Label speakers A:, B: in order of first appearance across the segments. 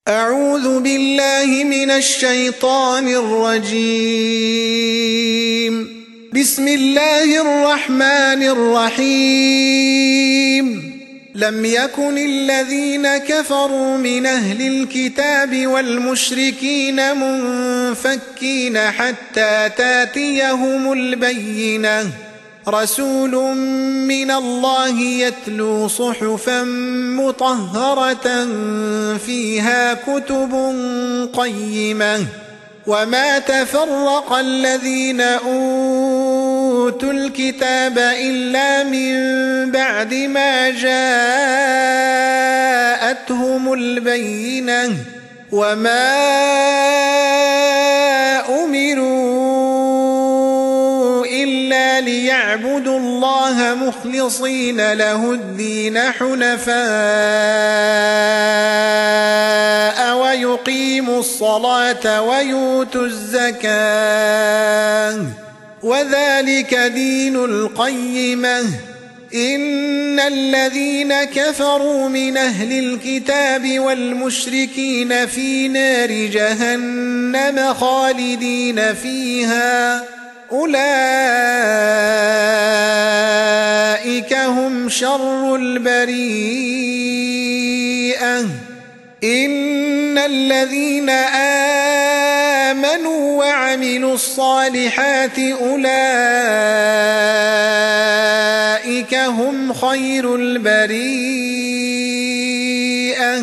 A: أعوذ بالله من الشيطان الرجيم. بسم الله الرحمن الرحيم. لم يكن الذين كفروا من أهل الكتاب والمشركين منفكين حتى تاتيهم البينة، رسول من الله يتلو صحفا مطهرة فيها كتب قيمة. وما تفرق الذين أوتوا الكتاب إلا من بعد ما جاءتهم البينة، وما أمروا إلا ليعبدوا الله مخلصين له الدين حنفاء ويقيموا الصلاة ويؤتوا الزكاة، وذلك دين القيمة. إن الذين كفروا من أهل الكتاب والمشركين في نار جهنم خالدين فيها، أولئك هم شر البريئة. إن الذين آمنوا وعملوا الصالحات أولئك هم خير البريئة،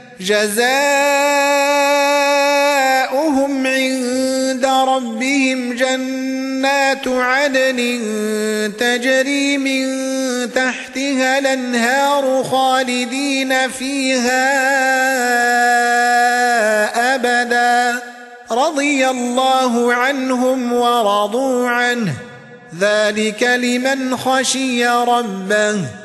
A: جزاؤهم عند ربهم جنات عدن تجري من تحتها الأنهار خالدين فيها أبدا، رضي الله عنهم ورضوا عنه، ذلك لمن خشي ربه.